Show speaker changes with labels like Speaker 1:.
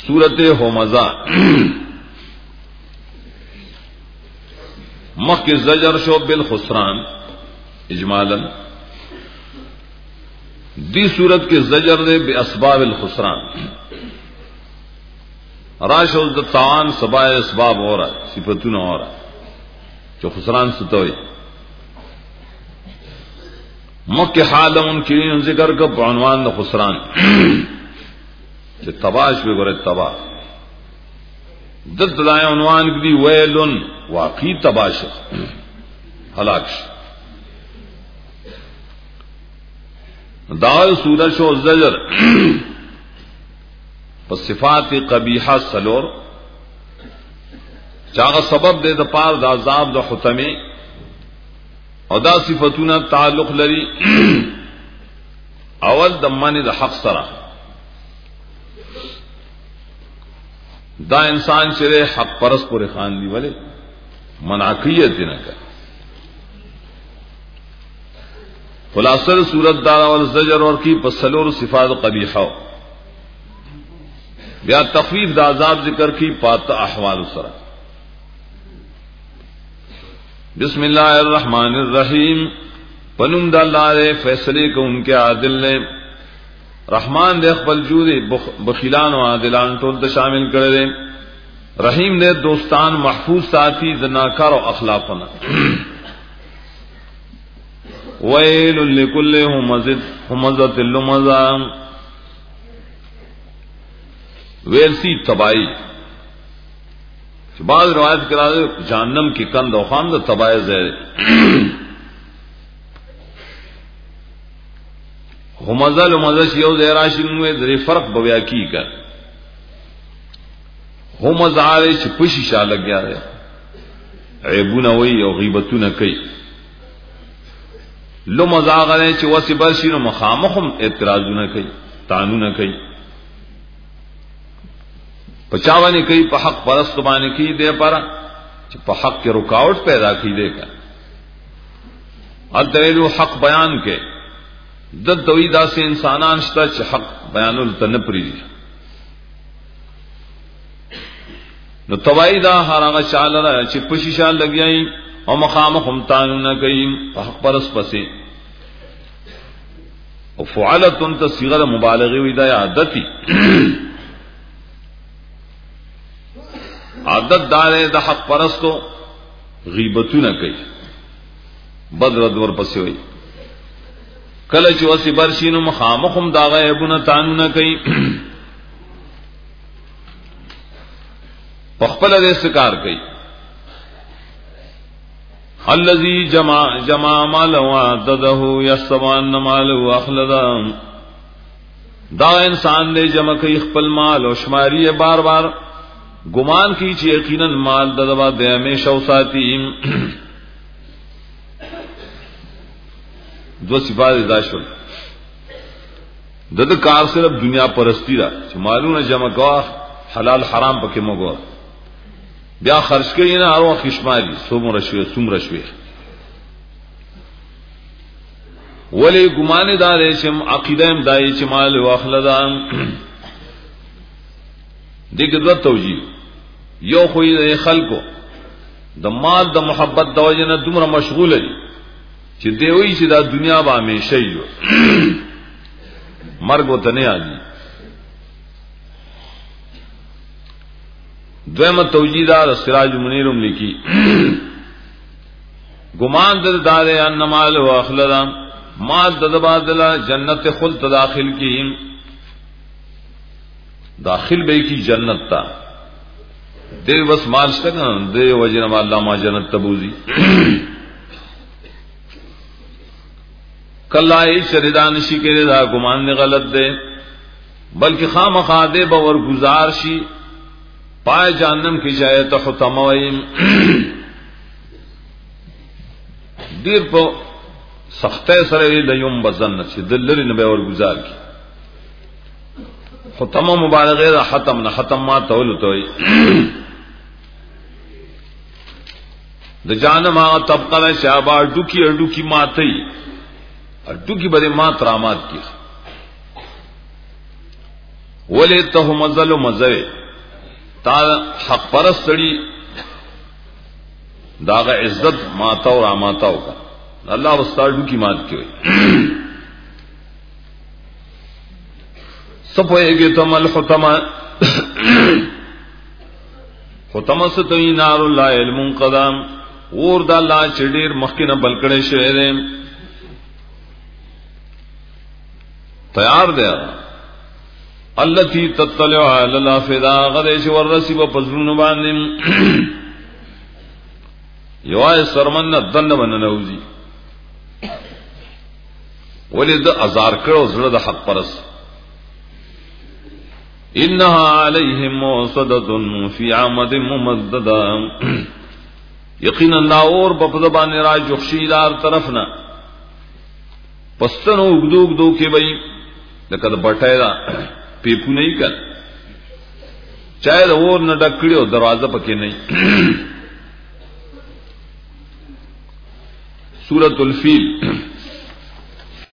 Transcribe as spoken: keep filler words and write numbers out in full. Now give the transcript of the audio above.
Speaker 1: सूरत हमज़ा मख के ज़जर show bill खुसरान इजमालन दी सूरत के ज़जर दे बे असबाब अल खुसरान राशो तान सबाए असबाब हो रहा सिफतुन हो रहा जो खुसरान सुतोई मख के हाल उनकी जिक्र का बनवान द खुसरान जो तबाश पे गोरे तबाह दद दाए उन्वान की दी वैलुन वाकई तबाश हलाक दाल सूरज और ज़जर पर सिफात कबीहा सलोर चागा सबब दे द पार द अजाब द खुतमे और दा सिफतुना ताल्लुक लरी अवल दम्मानी द हक सरा दा इंसान चरे हक परस पुर खान दी वाले मनाकियत न कर खुलासर सूरत दारा वाल ज़जर और की पसलोर सिफात कबीहा या तखफीफ द अजाब जिक्र की पाता अहवाल सरा बिस्मिल्लाहिर रहमानिर रहीम पनुम दल्लारे फैसले को उनके आदिल ने रहमान दे अखबल जूदे बखिलान व आदिलान टोल शामिल कर दे रहीम दे दोस्तान महफूज साथी जनाकार और अखलाफना वैलुल लिकुल्लि हुमज़िद हुमज़तिल लुमज़ा वैसी तबाही बाद रवायत करा दे जहन्नम की कंद और खान द तबाह ज़हर हुमज़ल हुमज़श यो ज़हराशिन हुए दरे फर्क बव्या की कर हुमज़ आरे पुशी शाह लग गया है ऐबू न वही और गीबतू न कई लो मजागरे च वसी बर्शिन मखामखम एतराजू न कई तानू न कई पचावा ने कई पहक परस्त बाने की दे पर पहक के रुकावट पैदा की दे कर अदरेलु हक बयान के दद तवीदा से इंसानान च हक बयानुल तनपरी न तवाईदा हारागा चाल रहा चिपशी शाल लग गई और मखाम खमतान न कई हक परस पसे और फ़ुआलत उन तस्वीर मुबालगे हुई दा आदती आदत दारे द हक परस को गीबतू न कई बदरदवर पसे हुई कल चौसी बरशीन मखामखम दागा एबुन तानू न कई पखपल रेस्कार कई अल्लज़ी जमा जमा मालहु अददहु यस्वान मालहु अखलदा दा इंसान ने जमा कई खपल माल और शुमारी है बार बार गुमान की ची यकीनन माल ददवा दे हमेशा उसाती दो सिफात दाशुल दद कार सिर्फ दुनिया परस्ती रहा मालूम न जमा गवा हलाल हराम पके मगो ब्या खर्च के ना आरो खिशमारी सोम रशवे सुम रशवे वले गुमाने दारे चम अकीदम दाई चमाल वाखलदान दिग दो तौजी यो खोई खलको द माल द मोहब्बत दवजन दुमरा मशगूल है ची देवी ची दा दुनिया बा में शैयो मर्ग वो तने आजी द्वैम तौजीदार सिराज मुनीरुम लिखी गुमान दद दारे अन्न माल व अखलदा माल ददबादला जन्नत खुल्त दाखिल की दाखिल बे की जन्नत ता दे बस माल तक दे वजन वाला मा जन्नत तबूजी कल्ला शरिदानशी के रिदा गुमान ने गलत दे बल्कि खाम खा दे बवर गुजारशी पाए जानम की जाए तो खुतमवईम दीर को सख्ते सरे लयुम बजन से दिल्ली नबे और गुजार की खुतम मुबारक खत्म न खत्म मा तौल तो द जानम आ तबका शाबा डुकी अडुकी मातई अड्डू की बड़े मात्रामात की वले तो मजल मजरे تا حق پرست سړي داغه عزت ماتا او راماتا ہوگا اللہ وستاڑو کی مات کی ہوئی سپوئے گے تم الحتمہ حتمہ ستوئی نار اللہ علم قدام اور دا اللہ چڑیر مخینا بلکڑے شعرے تیار دیا اللتی تطلع علی الافدا غدیش ورسی و پزرون باندیم یوائے سرمن دن بن نوزی ولی دا ازار کرو زرد حق پرس انہا علیہم موصدت فی عامد ممددہ یقین اللہ اور بپدبان راج جخشیدار طرفنا پستن اگدو اگدو کے بئی لکہ دا بٹھائی دا پیپو نہیں کر چاہے دا اور نہ ڈکڑی ہو دروازہ پکے نہیں سورة الفیل